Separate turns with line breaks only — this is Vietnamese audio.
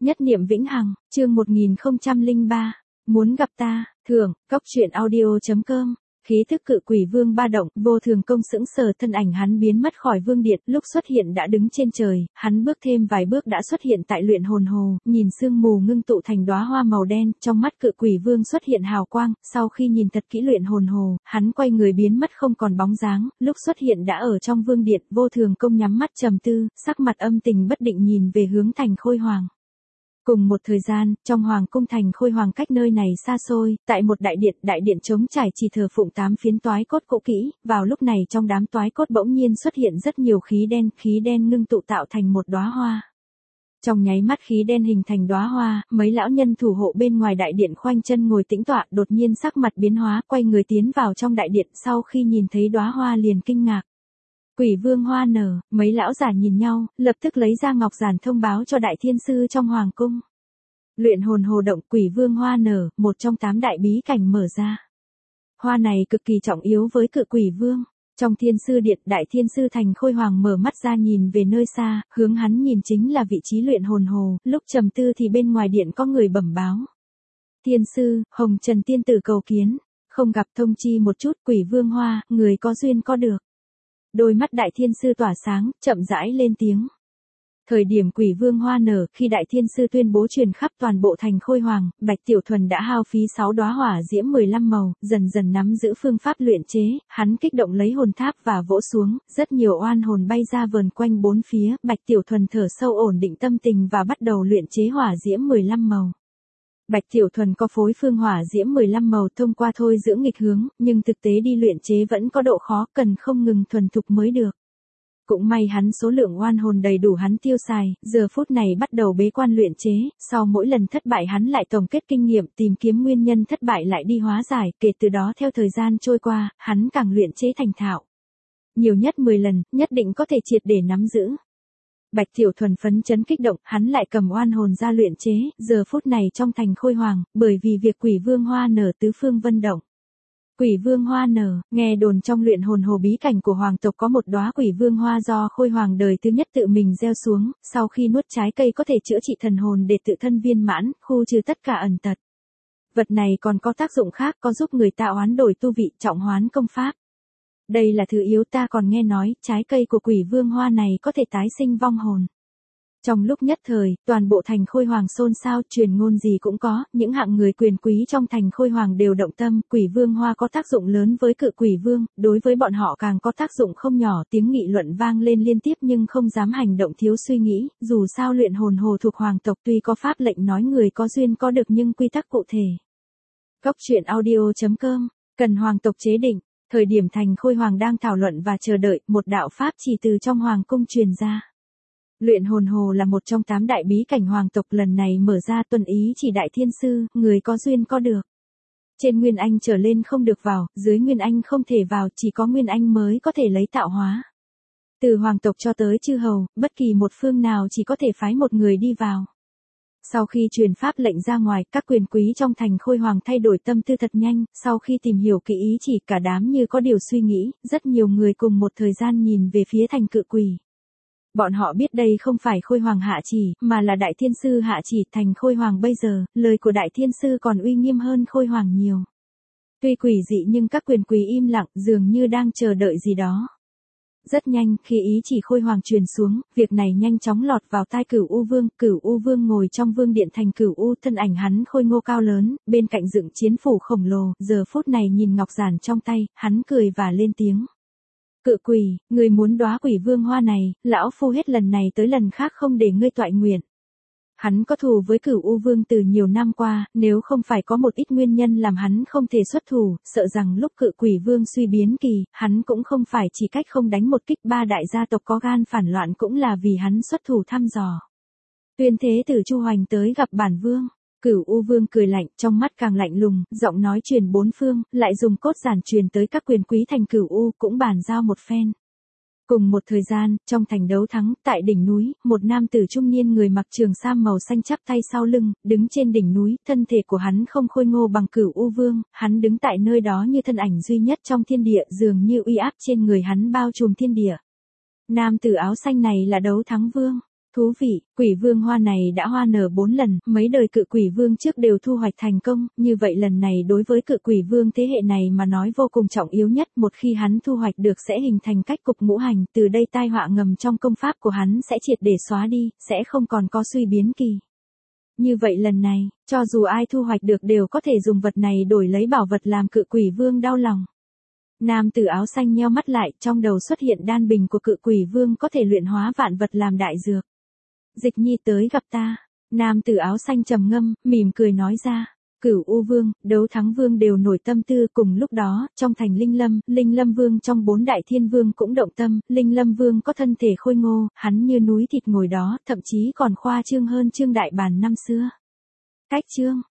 Nhất niệm vĩnh hằng, chương 1003. Muốn gặp ta, thưởng, cóc truyện audio.com. Khí thức cự quỷ vương ba động, vô thường công sững sờ, thân ảnh hắn biến mất khỏi vương điện, lúc xuất hiện đã đứng trên trời, hắn bước thêm vài bước đã xuất hiện tại luyện hồn hồ, nhìn sương mù ngưng tụ thành đóa hoa màu đen, trong mắt cự quỷ vương xuất hiện hào quang, sau khi nhìn thật kỹ luyện hồn hồ, hắn quay người biến mất không còn bóng dáng, lúc xuất hiện đã ở trong vương điện, vô thường công nhắm mắt trầm tư, sắc mặt âm tình bất định nhìn về hướng thành Khôi Hoàng. Cùng một thời gian, trong hoàng cung thành Khôi Hoàng cách nơi này xa xôi, tại một đại điện trống trải chỉ thờ phụng 8 phiến toái cốt cũ kỹ, vào lúc này trong đám toái cốt bỗng nhiên xuất hiện rất nhiều khí đen ngưng tụ tạo thành một đóa hoa. Trong nháy mắt khí đen hình thành đóa hoa, mấy lão nhân thủ hộ bên ngoài đại điện khoanh chân ngồi tĩnh tọa, đột nhiên sắc mặt biến hóa, quay người tiến vào trong đại điện, sau khi nhìn thấy đóa hoa liền kinh ngạc. Quỷ vương hoa nở, mấy lão giả nhìn nhau, lập tức lấy ra ngọc giản thông báo cho đại thiên sư trong hoàng cung. Luyện hồn hồ động, quỷ vương hoa nở, một trong 8 đại bí cảnh mở ra. Hoa này cực kỳ trọng yếu với cự quỷ vương. Trong thiên sư điện, đại thiên sư thành Khôi Hoàng mở mắt ra nhìn về nơi xa, hướng hắn nhìn chính là vị trí luyện hồn hồ, lúc trầm tư thì bên ngoài điện có người bẩm báo. Thiên sư, Hồng Trần tiên tử cầu kiến, không gặp thông chi một chút, quỷ vương hoa, người có duyên có được. Đôi mắt đại thiên sư tỏa sáng, chậm rãi lên tiếng. Thời điểm quỷ vương hoa nở, khi đại thiên sư tuyên bố truyền khắp toàn bộ thành Khôi Hoàng, Bạch Tiểu Thuần đã hao phí 6 đóa hỏa diễm 15 màu, dần dần nắm giữ phương pháp luyện chế, hắn kích động lấy hồn tháp và vỗ xuống, rất nhiều oan hồn bay ra vờn quanh bốn phía, Bạch Tiểu Thuần thở sâu ổn định tâm tình và bắt đầu luyện chế hỏa diễm 15 màu. Bạch Tiểu Thuần có phối phương hỏa diễm 15 màu thông qua thôi dưỡng nghịch hướng, nhưng thực tế đi luyện chế vẫn có độ khó, cần không ngừng thuần thục mới được. Cũng may hắn số lượng oan hồn đầy đủ hắn tiêu xài, giờ phút này bắt đầu bế quan luyện chế, sau mỗi lần thất bại hắn lại tổng kết kinh nghiệm tìm kiếm nguyên nhân thất bại lại đi hóa giải, kể từ đó theo thời gian trôi qua, hắn càng luyện chế thành thạo. Nhiều nhất 10 lần, nhất định có thể triệt để nắm giữ. Bạch Tiểu Thuần phấn chấn kích động, hắn lại cầm oan hồn ra luyện chế, giờ phút này trong thành Khôi Hoàng, bởi vì việc quỷ vương hoa nở tứ phương vân động. Quỷ vương hoa nở, nghe đồn trong luyện hồn hồ bí cảnh của hoàng tộc có một đóa quỷ vương hoa do Khôi Hoàng đời thứ nhất tự mình gieo xuống, sau khi nuốt trái cây có thể chữa trị thần hồn để tự thân viên mãn, khu trừ tất cả ẩn tật. Vật này còn có tác dụng khác, có giúp người ta hoán đổi tu vị, trọng hoán công pháp. Đây là thứ yếu, ta còn nghe nói, trái cây của quỷ vương hoa này có thể tái sinh vong hồn. Trong lúc nhất thời, toàn bộ thành Khôi Hoàng xôn xao, truyền ngôn gì cũng có, những hạng người quyền quý trong thành Khôi Hoàng đều động tâm, quỷ vương hoa có tác dụng lớn với cự quỷ vương, đối với bọn họ càng có tác dụng không nhỏ, tiếng nghị luận vang lên liên tiếp nhưng không dám hành động thiếu suy nghĩ, dù sao luyện hồn hồ thuộc hoàng tộc tuy có pháp lệnh nói người có duyên có được nhưng quy tắc cụ thể. Cóc truyện audio.com, cần hoàng tộc chế định. Thời điểm thành Khôi Hoàng đang thảo luận và chờ đợi, một đạo pháp chỉ từ trong hoàng cung truyền ra. Luyện hồn hồ là một trong 8 đại bí cảnh hoàng tộc, lần này mở ra tuân ý chỉ đại thiên sư, người có duyên có được. Trên Nguyên Anh trở lên không được vào, dưới Nguyên Anh không thể vào, chỉ có Nguyên Anh mới có thể lấy tạo hóa. Từ hoàng tộc cho tới chư hầu, bất kỳ một phương nào chỉ có thể phái một người đi vào. Sau khi truyền pháp lệnh ra ngoài, các quyền quý trong thành Khôi Hoàng thay đổi tâm tư thật nhanh, sau khi tìm hiểu kỹ ý chỉ cả đám như có điều suy nghĩ, rất nhiều người cùng một thời gian nhìn về phía thành cự quỷ. Bọn họ biết đây không phải Khôi Hoàng hạ chỉ, mà là Đại Thiên Sư hạ chỉ, thành Khôi Hoàng bây giờ, lời của Đại Thiên Sư còn uy nghiêm hơn Khôi Hoàng nhiều. Tuy quỷ dị nhưng các quyền quý im lặng, dường như đang chờ đợi gì đó. Rất nhanh, khi ý chỉ Khôi Hoàng truyền xuống, việc này nhanh chóng lọt vào tai Cửu U Vương ngồi trong vương điện thành Cửu U, thân ảnh hắn khôi ngô cao lớn, bên cạnh dựng chiến phủ khổng lồ, giờ phút này nhìn ngọc giản trong tay, hắn cười và lên tiếng. Cự quỷ, người muốn đóa quỷ vương hoa này, lão phu hết lần này tới lần khác không để ngươi toại nguyện. Hắn có thù với Cửu U Vương từ nhiều năm qua, nếu không phải có một ít nguyên nhân làm hắn không thể xuất thủ, sợ rằng lúc cự quỷ vương suy biến kỳ, hắn cũng không phải chỉ cách không đánh một kích, 3 đại gia tộc có gan phản loạn cũng là vì hắn xuất thủ thăm dò. Tuyên thế tử Chu Hoành tới gặp bản vương. Cửu U Vương cười lạnh, trong mắt càng lạnh lùng, giọng nói truyền bốn phương, lại dùng cốt giản truyền tới các quyền quý thành Cửu U, cũng bàn giao một phen. Cùng một thời gian, trong thành đấu thắng, tại đỉnh núi, một nam tử trung niên người mặc trường sam màu xanh chắp tay sau lưng, đứng trên đỉnh núi, thân thể của hắn không khôi ngô bằng Cửu U Vương, hắn đứng tại nơi đó như thân ảnh duy nhất trong thiên địa, dường như uy áp trên người hắn bao trùm thiên địa. Nam tử áo xanh này là Đấu Thắng Vương. Thú vị, quỷ vương hoa này đã hoa nở 4 lần, mấy đời cự quỷ vương trước đều thu hoạch thành công, như vậy lần này đối với cự quỷ vương thế hệ này mà nói vô cùng trọng yếu nhất, một khi hắn thu hoạch được sẽ hình thành cách cục ngũ hành, từ đây tai họa ngầm trong công pháp của hắn sẽ triệt để xóa đi, sẽ không còn có suy biến kỳ. Như vậy lần này, cho dù ai thu hoạch được đều có thể dùng vật này đổi lấy bảo vật làm cự quỷ vương đau lòng. Nam tử áo xanh nheo mắt lại, trong đầu xuất hiện đan bình của cự quỷ vương có thể luyện hóa vạn vật làm đại dược. Dịch Nhi tới gặp ta. Nam tử áo xanh trầm ngâm, mỉm cười nói ra. Cửu U Vương, Đấu Thắng Vương đều nổi tâm tư, cùng lúc đó, trong thành Linh Lâm Vương trong 4 đại thiên vương cũng động tâm, Linh Lâm Vương có thân thể khôi ngô, hắn như núi thịt ngồi đó, thậm chí còn khoa trương hơn Trương Đại Bản năm xưa. Cách Trương,